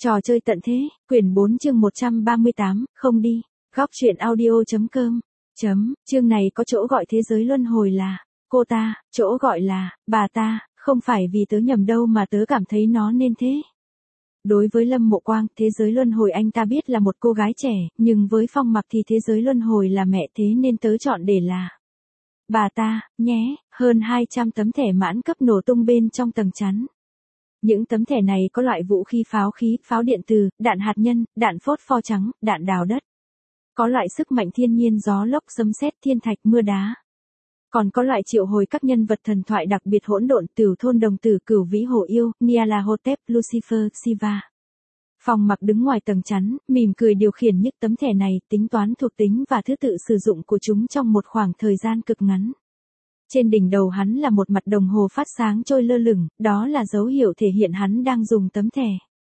Trò chơi tận thế, quyển 4 chương 138, không đi. Góc truyện audio.com. Chương này có chỗ gọi thế giới luân hồi là cô ta, chỗ gọi là bà ta, không phải vì tớ nhầm đâu mà tớ cảm thấy nó nên thế. Đối với Lâm Mộ Quang, thế giới luân hồi anh ta biết là một cô gái trẻ, nhưng với Phong Mặc thì thế giới luân hồi là mẹ, thế nên tớ chọn để là bà ta, nhé. Hơn 200 tấm thẻ mãn cấp nổ tung bên trong tầng chắn. Những tấm thẻ này có loại vũ khí, pháo điện từ, đạn hạt nhân, đạn phốt pho trắng, đạn đào đất. Có loại sức mạnh thiên nhiên, gió lốc, sấm sét, thiên thạch, mưa đá. Còn có loại triệu hồi các nhân vật thần thoại đặc biệt hỗn độn, Tửu Thôn Đồng Tử, Cửu Vĩ Hồ Yêu, Nyarlathotep, Lucifer, Shiva. Phong Mặc đứng ngoài tầng chắn, mỉm cười điều khiển những tấm thẻ này, tính toán thuộc tính và thứ tự sử dụng của chúng trong một khoảng thời gian cực ngắn. Trên đỉnh đầu hắn là một mặt đồng hồ phát sáng trôi lơ lửng, đó là dấu hiệu thể hiện hắn đang dùng tấm thẻ.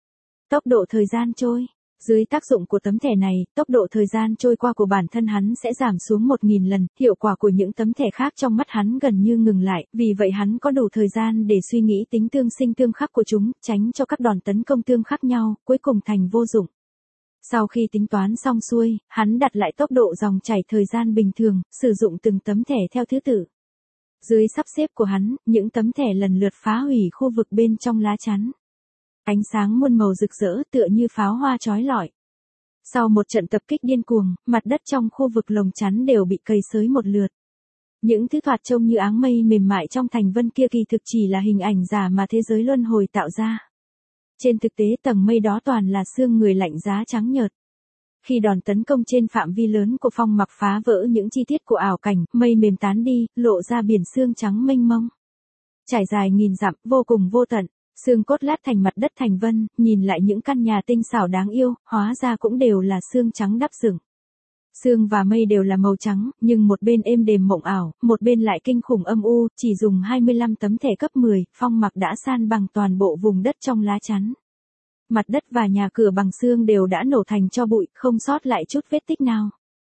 Tốc độ thời gian trôi. Dưới tác dụng của tấm thẻ này, tốc độ thời gian trôi qua của bản thân hắn sẽ giảm xuống 1000 lần, hiệu quả của những tấm thẻ khác trong mắt hắn gần như ngừng lại, vì vậy hắn có đủ thời gian để suy nghĩ tính tương sinh tương khắc của chúng, tránh cho các đòn tấn công tương khắc nhau, cuối cùng thành vô dụng. Sau khi tính toán xong xuôi, hắn đặt lại tốc độ dòng chảy thời gian bình thường, sử dụng từng tấm thẻ theo thứ tự. Dưới sắp xếp của hắn, những tấm thẻ lần lượt phá hủy khu vực bên trong lá chắn. Ánh sáng muôn màu rực rỡ tựa như pháo hoa chói lọi. Sau một trận tập kích điên cuồng, mặt đất trong khu vực lồng chắn đều bị cày xới một lượt. Những thứ thoạt trông như áng mây mềm mại trong thành vân kia kỳ thực chỉ là hình ảnh giả mà thế giới luân hồi tạo ra. Trên thực tế tầng mây đó toàn là xương người lạnh giá trắng nhợt. Khi đòn tấn công trên phạm vi lớn của Phong Mặc phá vỡ những chi tiết của ảo cảnh, mây mềm tán đi, lộ ra biển xương trắng mênh mông. Trải dài nghìn dặm, vô cùng vô tận, xương cốt lát thành mặt đất thành vân, nhìn lại những căn nhà tinh xảo đáng yêu, hóa ra cũng đều là xương trắng đắp dựng. Xương và mây đều là màu trắng, nhưng một bên êm đềm mộng ảo, một bên lại kinh khủng âm u, chỉ dùng 25 tấm thẻ cấp 10, Phong Mặc đã san bằng toàn bộ vùng đất trong lá chắn. Mặt đất và nhà cửa bằng xương đều đã nổ thành tro bụi, không sót lại chút vết tích nào.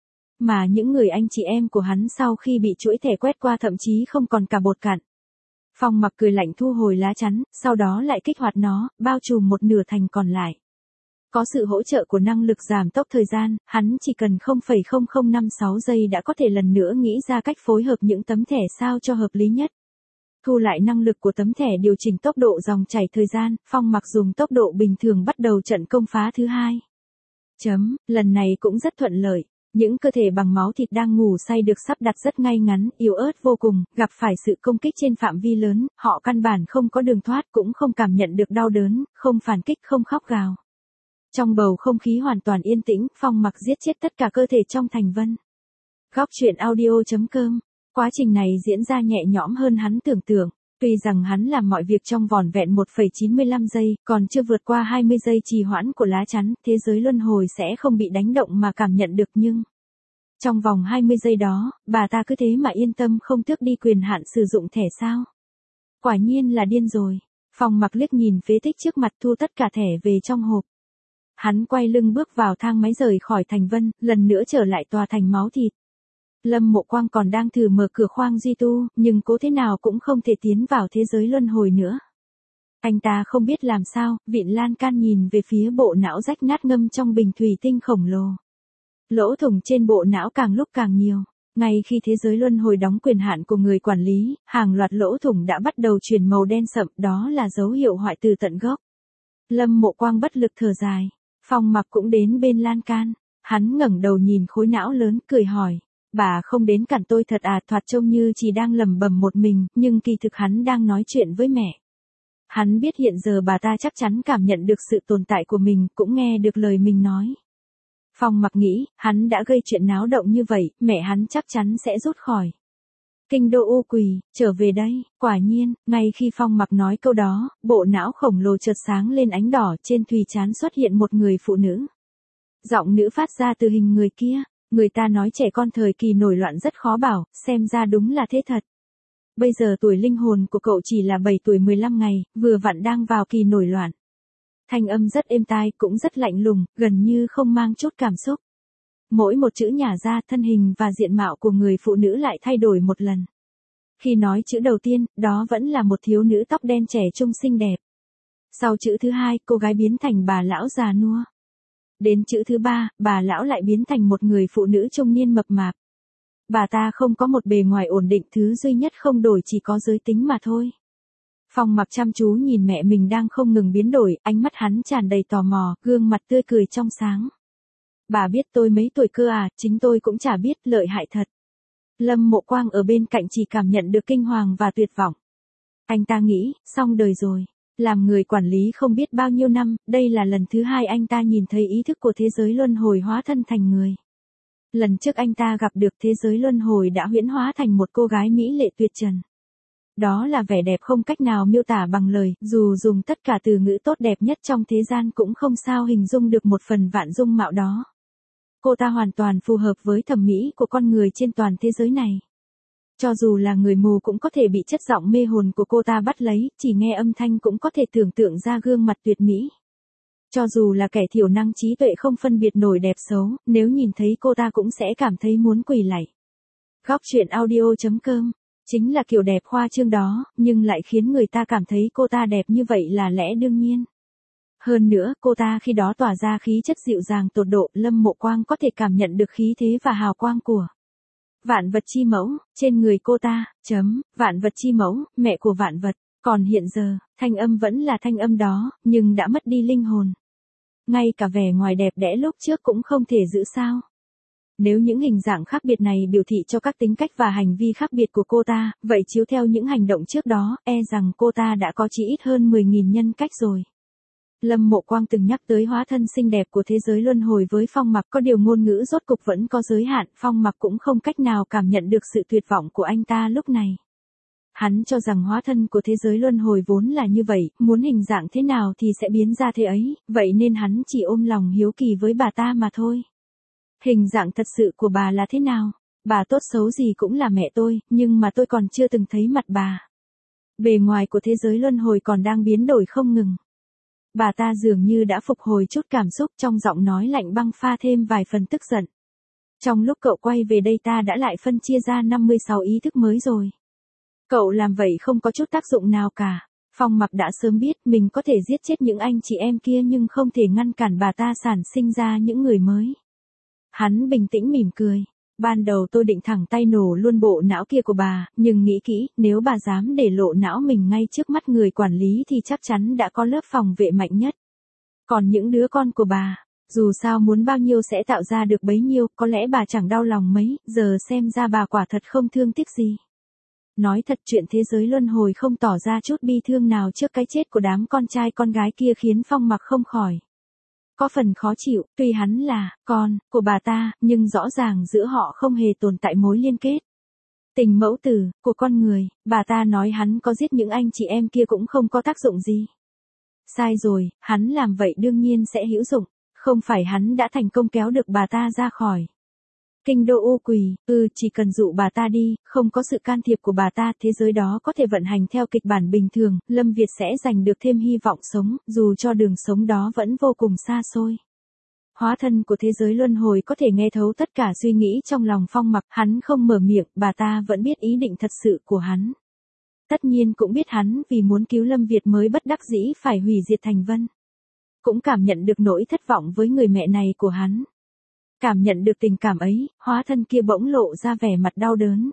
Mà những người anh chị em của hắn sau khi bị chuỗi thẻ quét qua thậm chí không còn cả bột cặn. Phong Mặc cười lạnh thu hồi lá chắn, sau đó lại kích hoạt nó, bao trùm một nửa thành còn lại. Có sự hỗ trợ của năng lực giảm tốc thời gian, hắn chỉ cần 0,0056 giây đã có thể lần nữa nghĩ ra cách phối hợp những tấm thẻ sao cho hợp lý nhất. Thu lại năng lực của tấm thẻ điều chỉnh tốc độ dòng chảy thời gian, Phong Mặc dùng tốc độ bình thường bắt đầu trận công phá thứ hai. Lần này cũng rất thuận lợi. Những cơ thể bằng máu thịt đang ngủ say được sắp đặt rất ngay ngắn, yếu ớt vô cùng, gặp phải sự công kích trên phạm vi lớn, họ căn bản không có đường thoát, cũng không cảm nhận được đau đớn, không phản kích, không khóc gào. Trong bầu không khí hoàn toàn yên tĩnh, Phong Mặc giết chết tất cả cơ thể trong thành vân. Góc truyện audio.com. Quá trình này diễn ra nhẹ nhõm hơn hắn tưởng tượng. Tuy rằng hắn làm mọi việc trong vỏn vẹn 1,95 giây, còn chưa vượt qua 20 giây trì hoãn của lá chắn, thế giới luân hồi sẽ không bị đánh động mà cảm nhận được, nhưng trong vòng 20 giây đó, bà ta cứ thế mà yên tâm không tước đi quyền hạn sử dụng thẻ sao? Quả nhiên là điên rồi. Phong Mặc liếc nhìn phế tích trước mặt, thu tất cả thẻ về trong hộp. Hắn quay lưng bước vào thang máy rời khỏi thành vân, lần nữa trở lại tòa thành máu thịt. Lâm Mộ Quang còn đang thử mở cửa khoang duy tu, nhưng cố thế nào cũng không thể tiến vào thế giới luân hồi nữa. Anh ta không biết làm sao, vịn lan can nhìn về phía bộ não rách nát ngâm trong bình thủy tinh khổng lồ. Lỗ thủng trên bộ não càng lúc càng nhiều. Ngay khi thế giới luân hồi đóng quyền hạn của người quản lý, hàng loạt lỗ thủng đã bắt đầu chuyển màu đen sậm, đó là dấu hiệu hoại tử tận gốc. Lâm Mộ Quang bất lực thở dài. Phong Mặc cũng đến bên lan can. Hắn ngẩng đầu nhìn khối não lớn, cười hỏi. Bà không đến cản tôi thật à? Thoạt trông như chỉ đang lẩm bẩm một mình, nhưng kỳ thực hắn đang nói chuyện với mẹ. Hắn biết hiện giờ bà ta chắc chắn cảm nhận được sự tồn tại của mình, cũng nghe được lời mình nói. Phong Mặc nghĩ, hắn đã gây chuyện náo động như vậy, mẹ hắn chắc chắn sẽ rút khỏi kinh đô U Quỳ, trở về đây. Quả nhiên, ngay khi Phong Mặc nói câu đó, bộ não khổng lồ chợt sáng lên ánh đỏ, trên thùy trán xuất hiện một người phụ nữ. Giọng nữ phát ra từ hình người kia. Người ta nói trẻ con thời kỳ nổi loạn rất khó bảo, xem ra đúng là thế thật. Bây giờ tuổi linh hồn của cậu chỉ là 7 tuổi 15 ngày, vừa vặn đang vào kỳ nổi loạn. Thanh âm rất êm tai, cũng rất lạnh lùng, gần như không mang chút cảm xúc. Mỗi một chữ nhả ra, thân hình và diện mạo của người phụ nữ lại thay đổi một lần. Khi nói chữ đầu tiên, đó vẫn là một thiếu nữ tóc đen trẻ trung xinh đẹp. Sau chữ thứ hai, cô gái biến thành bà lão già nua. Đến chữ thứ ba, bà lão lại biến thành một người phụ nữ trung niên mập mạp. Bà ta không có một bề ngoài ổn định, thứ duy nhất không đổi chỉ có giới tính mà thôi. Phong Mặc chăm chú nhìn mẹ mình đang không ngừng biến đổi, ánh mắt hắn tràn đầy tò mò, gương mặt tươi cười trong sáng. Bà biết tôi mấy tuổi cơ à, chính tôi cũng chả biết, lợi hại thật. Lâm Mộ Quang ở bên cạnh chỉ cảm nhận được kinh hoàng và tuyệt vọng. Anh ta nghĩ, xong đời rồi. Làm người quản lý không biết bao nhiêu năm, đây là lần thứ hai anh ta nhìn thấy ý thức của thế giới luân hồi hóa thân thành người. Lần trước anh ta gặp được thế giới luân hồi đã huyễn hóa thành một cô gái mỹ lệ tuyệt trần. Đó là vẻ đẹp không cách nào miêu tả bằng lời, dù dùng tất cả từ ngữ tốt đẹp nhất trong thế gian cũng không sao hình dung được một phần vạn dung mạo đó. Cô ta hoàn toàn phù hợp với thẩm mỹ của con người trên toàn thế giới này. Cho dù là người mù cũng có thể bị chất giọng mê hồn của cô ta bắt lấy, chỉ nghe âm thanh cũng có thể tưởng tượng ra gương mặt tuyệt mỹ. Cho dù là kẻ thiểu năng trí tuệ không phân biệt nổi đẹp xấu, nếu nhìn thấy cô ta cũng sẽ cảm thấy muốn quỳ lạy. Góc truyện audio.com chính là kiểu đẹp khoa trương đó, nhưng lại khiến người ta cảm thấy cô ta đẹp như vậy là lẽ đương nhiên. Hơn nữa, cô ta khi đó tỏa ra khí chất dịu dàng tột độ, Lâm Mộ Quang có thể cảm nhận được khí thế và hào quang của vạn vật chi mẫu, trên người cô ta, vạn vật chi mẫu, mẹ của vạn vật, còn hiện giờ, thanh âm vẫn là thanh âm đó, nhưng đã mất đi linh hồn. Ngay cả vẻ ngoài đẹp đẽ lúc trước cũng không thể giữ sao. Nếu những hình dạng khác biệt này biểu thị cho các tính cách và hành vi khác biệt của cô ta, vậy chiếu theo những hành động trước đó, e rằng cô ta đã có chỉ ít hơn 10.000 nhân cách rồi. Lâm Mộ Quang từng nhắc tới hóa thân xinh đẹp của thế giới luân hồi với Phong Mặc, có điều ngôn ngữ rốt cục vẫn có giới hạn, Phong Mặc cũng không cách nào cảm nhận được sự tuyệt vọng của anh ta lúc này. Hắn cho rằng hóa thân của thế giới luân hồi vốn là như vậy, muốn hình dạng thế nào thì sẽ biến ra thế ấy, vậy nên hắn chỉ ôm lòng hiếu kỳ với bà ta mà thôi. Hình dạng thật sự của bà là thế nào? Bà tốt xấu gì cũng là mẹ tôi, nhưng mà tôi còn chưa từng thấy mặt bà. Bề ngoài của thế giới luân hồi còn đang biến đổi không ngừng. Bà ta dường như đã phục hồi chút cảm xúc, trong giọng nói lạnh băng pha thêm vài phần tức giận. Trong lúc cậu quay về đây ta đã lại phân chia ra 56 ý thức mới rồi. Cậu làm vậy không có chút tác dụng nào cả. Phong Mặc đã sớm biết mình có thể giết chết những anh chị em kia nhưng không thể ngăn cản bà ta sản sinh ra những người mới. Hắn bình tĩnh mỉm cười. Ban đầu tôi định thẳng tay nổ luôn bộ não kia của bà, nhưng nghĩ kỹ, nếu bà dám để lộ não mình ngay trước mắt người quản lý thì chắc chắn đã có lớp phòng vệ mạnh nhất. Còn những đứa con của bà, dù sao muốn bao nhiêu sẽ tạo ra được bấy nhiêu, có lẽ bà chẳng đau lòng mấy, giờ xem ra bà quả thật không thương tiếc gì. Nói thật, chuyện thế giới luân hồi không tỏ ra chút bi thương nào trước cái chết của đám con trai con gái kia khiến Phong Mặc không khỏi có phần khó chịu, tuy hắn là con của bà ta, nhưng rõ ràng giữa họ không hề tồn tại mối liên kết. Tình mẫu tử của con người, bà ta nói hắn có giết những anh chị em kia cũng không có tác dụng gì. Sai rồi, hắn làm vậy đương nhiên sẽ hữu dụng, không phải hắn đã thành công kéo được bà ta ra khỏi kinh đô U Quỳ, chỉ cần dụ bà ta đi, không có sự can thiệp của bà ta, thế giới đó có thể vận hành theo kịch bản bình thường, Lâm Việt sẽ giành được thêm hy vọng sống, dù cho đường sống đó vẫn vô cùng xa xôi. Hóa thân của thế giới luân hồi có thể nghe thấu tất cả suy nghĩ trong lòng Phong Mặc, hắn không mở miệng, bà ta vẫn biết ý định thật sự của hắn. Tất nhiên cũng biết hắn vì muốn cứu Lâm Việt mới bất đắc dĩ phải hủy diệt Thành Vân. Cũng cảm nhận được nỗi thất vọng với người mẹ này của hắn. Cảm nhận được tình cảm ấy, hóa thân kia bỗng lộ ra vẻ mặt đau đớn.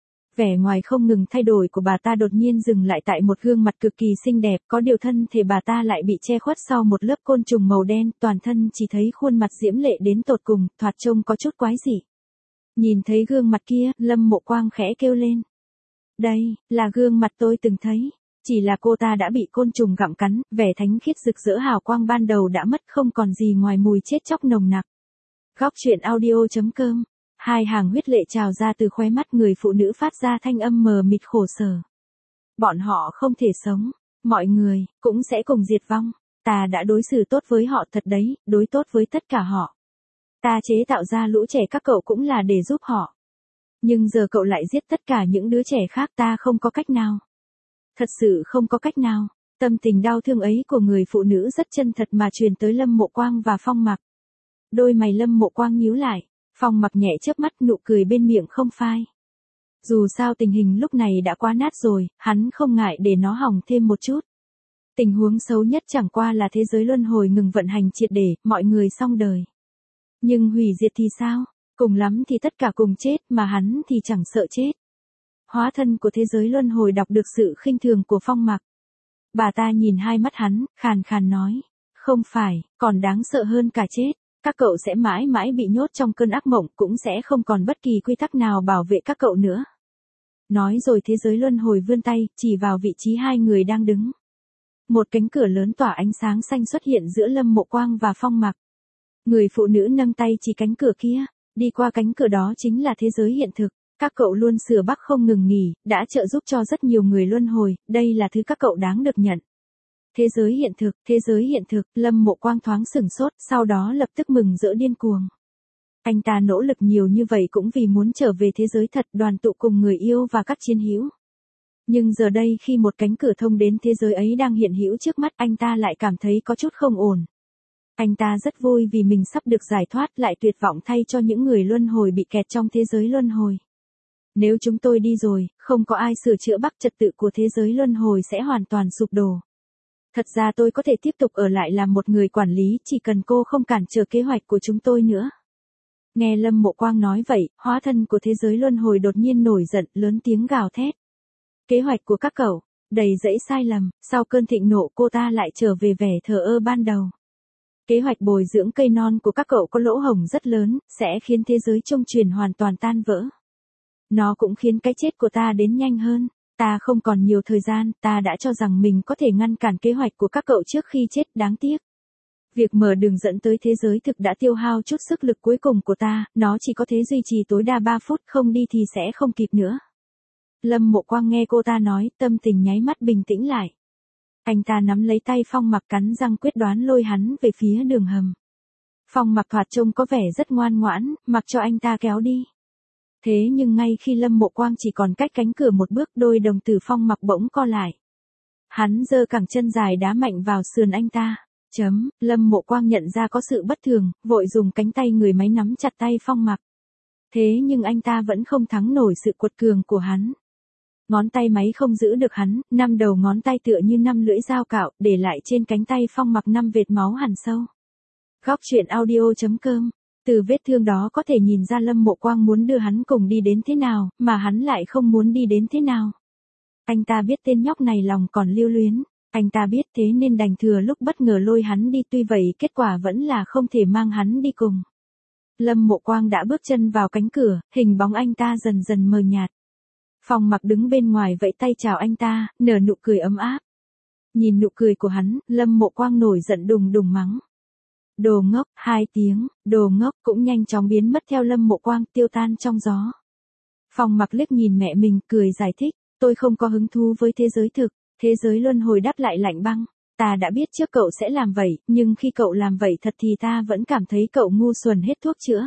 Vẻ ngoài không ngừng thay đổi của bà ta đột nhiên dừng lại tại một gương mặt cực kỳ xinh đẹp, có điều thân thể bà ta lại bị che khuất sau một lớp côn trùng màu đen, toàn thân chỉ thấy khuôn mặt diễm lệ đến tột cùng, thoạt trông có chút quái dị. Nhìn thấy gương mặt kia, Lâm Mộ Quang khẽ kêu lên. Đây, là gương mặt tôi từng thấy. Chỉ là cô ta đã bị côn trùng gặm cắn, vẻ thánh khiết rực rỡ hào quang ban đầu đã mất, không còn gì ngoài mùi chết chóc nồng nặc. Góc truyện audio.com. Hai hàng huyết lệ trào ra từ khóe mắt người phụ nữ, phát ra thanh âm mờ mịt khổ sở. Bọn họ không thể sống, mọi người cũng sẽ cùng diệt vong. Ta đã đối xử tốt với họ thật đấy, đối tốt với tất cả họ. Ta chế tạo ra lũ trẻ các cậu cũng là để giúp họ. Nhưng giờ cậu lại giết tất cả những đứa trẻ khác, ta không có cách nào. Thật sự không có cách nào. Tâm tình đau thương ấy của người phụ nữ rất chân thật mà truyền tới Lâm Mộ Quang và Phong Mặc. Đôi mày Lâm Mộ Quang nhíu lại, Phong Mặc nhẹ chớp mắt, nụ cười bên miệng không phai. Dù sao tình hình lúc này đã quá nát rồi, hắn không ngại để nó hỏng thêm một chút. Tình huống xấu nhất chẳng qua là thế giới luân hồi ngừng vận hành triệt để, mọi người xong đời. Nhưng hủy diệt thì sao? Cùng lắm thì tất cả cùng chết, mà hắn thì chẳng sợ chết. Hóa thân của thế giới luân hồi đọc được sự khinh thường của Phong Mặc. Bà ta nhìn hai mắt hắn, khàn khàn nói. Không phải, còn đáng sợ hơn cả chết. Các cậu sẽ mãi mãi bị nhốt trong cơn ác mộng, cũng sẽ không còn bất kỳ quy tắc nào bảo vệ các cậu nữa. Nói rồi thế giới luân hồi vươn tay, chỉ vào vị trí hai người đang đứng. Một cánh cửa lớn tỏa ánh sáng xanh xuất hiện giữa Lâm Mộ Quang và Phong Mặc. Người phụ nữ nâng tay chỉ cánh cửa kia, đi qua cánh cửa đó chính là thế giới hiện thực. Các cậu luôn sửa bắc không ngừng nghỉ, đã trợ giúp cho rất nhiều người luân hồi, đây là thứ các cậu đáng được nhận. Thế giới hiện thực, Lâm Mộ Quang thoáng sửng sốt, sau đó lập tức mừng rỡ điên cuồng. Anh ta nỗ lực nhiều như vậy cũng vì muốn trở về thế giới thật, đoàn tụ cùng người yêu và các chiến hữu. Nhưng giờ đây khi một cánh cửa thông đến thế giới ấy đang hiện hữu trước mắt, anh ta lại cảm thấy có chút không ổn. Anh ta rất vui vì mình sắp được giải thoát, lại tuyệt vọng thay cho những người luân hồi bị kẹt trong thế giới luân hồi. Nếu chúng tôi đi rồi, không có ai sửa chữa bắc trật tự của thế giới luân hồi sẽ hoàn toàn sụp đổ. Thật ra tôi có thể tiếp tục ở lại làm một người quản lý, chỉ cần cô không cản trở kế hoạch của chúng tôi nữa. Nghe Lâm Mộ Quang nói vậy, hóa thân của thế giới luân hồi đột nhiên nổi giận, lớn tiếng gào thét. Kế hoạch của các cậu, đầy dẫy sai lầm, sau cơn thịnh nộ cô ta lại trở về vẻ thờ ơ ban đầu. Kế hoạch bồi dưỡng cây non của các cậu có lỗ hổng rất lớn, sẽ khiến thế giới trung truyền hoàn toàn tan vỡ. Nó cũng khiến cái chết của ta đến nhanh hơn. Ta không còn nhiều thời gian, ta đã cho rằng mình có thể ngăn cản kế hoạch của các cậu trước khi chết, đáng tiếc. Việc mở đường dẫn tới thế giới thực đã tiêu hao chút sức lực cuối cùng của ta, nó chỉ có thể duy trì tối đa 3 phút, không đi thì sẽ không kịp nữa. Lâm Mộ Quang nghe cô ta nói, tâm tình nháy mắt bình tĩnh lại. Anh ta nắm lấy tay Phong Mặc, cắn răng quyết đoán lôi hắn về phía đường hầm. Phong Mặc thoạt trông có vẻ rất ngoan ngoãn, mặc cho anh ta kéo đi. Thế nhưng ngay khi Lâm Mộ Quang chỉ còn cách cánh cửa một bước, đôi đồng tử Phong Mặc bỗng co lại. Hắn giơ cẳng chân dài đá mạnh vào sườn anh ta. Lâm Mộ Quang nhận ra có sự bất thường, vội dùng cánh tay người máy nắm chặt tay Phong Mặc. Thế nhưng anh ta vẫn không thắng nổi sự cuột cường của hắn. Ngón tay máy không giữ được hắn, 5 đầu ngón tay tựa như 5 lưỡi dao cạo, để lại trên cánh tay Phong Mặc 5 vệt máu hằn sâu. Góc truyện audio.com. Từ vết thương đó có thể nhìn ra Lâm Mộ Quang muốn đưa hắn cùng đi đến thế nào, mà hắn lại không muốn đi đến thế nào. Anh ta biết tên nhóc này lòng còn lưu luyến, anh ta biết thế nên đành thừa lúc bất ngờ lôi hắn đi, tuy vậy kết quả vẫn là không thể mang hắn đi cùng. Lâm Mộ Quang đã bước chân vào cánh cửa, hình bóng anh ta dần dần mờ nhạt. Phong Mặc đứng bên ngoài vẫy tay chào anh ta, nở nụ cười ấm áp. Nhìn nụ cười của hắn, Lâm Mộ Quang nổi giận đùng đùng mắng. Đồ ngốc, 2 tiếng, đồ ngốc cũng nhanh chóng biến mất theo Lâm Mộ Quang, tiêu tan trong gió. Phong Mặc liếc nhìn mẹ mình, cười giải thích, tôi không có hứng thú với thế giới thực, thế giới luân hồi đáp lại lạnh băng. Ta đã biết trước cậu sẽ làm vậy, nhưng khi cậu làm vậy thật thì ta vẫn cảm thấy cậu ngu xuẩn hết thuốc chữa.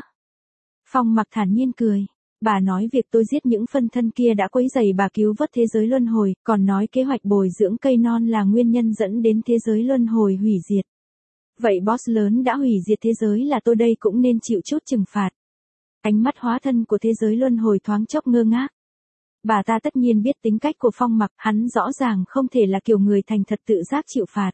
Phong Mặc thản nhiên cười. Bà nói việc tôi giết những phân thân kia đã quấy rầy bà cứu vớt thế giới luân hồi, còn nói kế hoạch bồi dưỡng cây non là nguyên nhân dẫn đến thế giới luân hồi hủy diệt. Vậy boss lớn đã hủy diệt thế giới là tôi đây cũng nên chịu chút trừng phạt. Ánh mắt hóa thân của thế giới luân hồi thoáng chốc ngơ ngác. Bà ta tất nhiên biết tính cách của Phong Mặc, hắn rõ ràng không thể là kiểu người thành thật tự giác chịu phạt.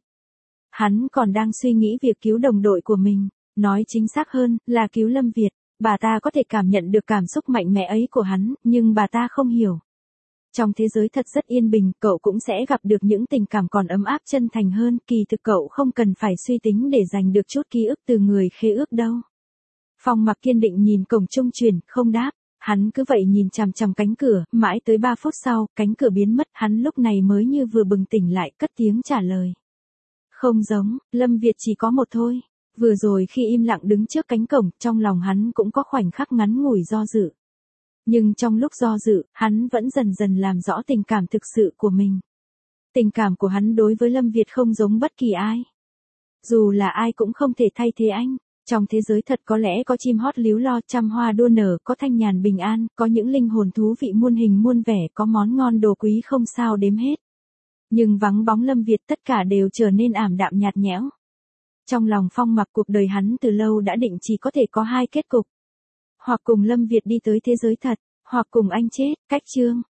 Hắn còn đang suy nghĩ việc cứu đồng đội của mình, nói chính xác hơn là cứu Lâm Việt. Bà ta có thể cảm nhận được cảm xúc mạnh mẽ ấy của hắn, nhưng bà ta không hiểu. Trong thế giới thật rất yên bình, cậu cũng sẽ gặp được những tình cảm còn ấm áp chân thành hơn, kỳ thực cậu không cần phải suy tính để giành được chút ký ức từ người khế ước đâu. Phong Mặc kiên định nhìn cổng trung truyền, không đáp, hắn cứ vậy nhìn chằm chằm cánh cửa, mãi tới 3 phút sau, cánh cửa biến mất, hắn lúc này mới như vừa bừng tỉnh lại, cất tiếng trả lời. Không giống, Lâm Việt chỉ có một thôi. Vừa rồi khi im lặng đứng trước cánh cổng, trong lòng hắn cũng có khoảnh khắc ngắn ngủi do dự. Nhưng trong lúc do dự, hắn vẫn dần dần làm rõ tình cảm thực sự của mình. Tình cảm của hắn đối với Lâm Việt không giống bất kỳ ai. Dù là ai cũng không thể thay thế anh. Trong thế giới thật có lẽ có chim hót líu lo, trăm hoa đua nở, có thanh nhàn bình an, có những linh hồn thú vị muôn hình muôn vẻ, có món ngon đồ quý không sao đếm hết. Nhưng vắng bóng Lâm Việt tất cả đều trở nên ảm đạm nhạt nhẽo. Trong lòng Phong Mặc cuộc đời hắn từ lâu đã định chỉ có thể có 2 kết cục. Hoặc cùng Lâm Việt đi tới thế giới thật, hoặc cùng anh chết. Cách chương.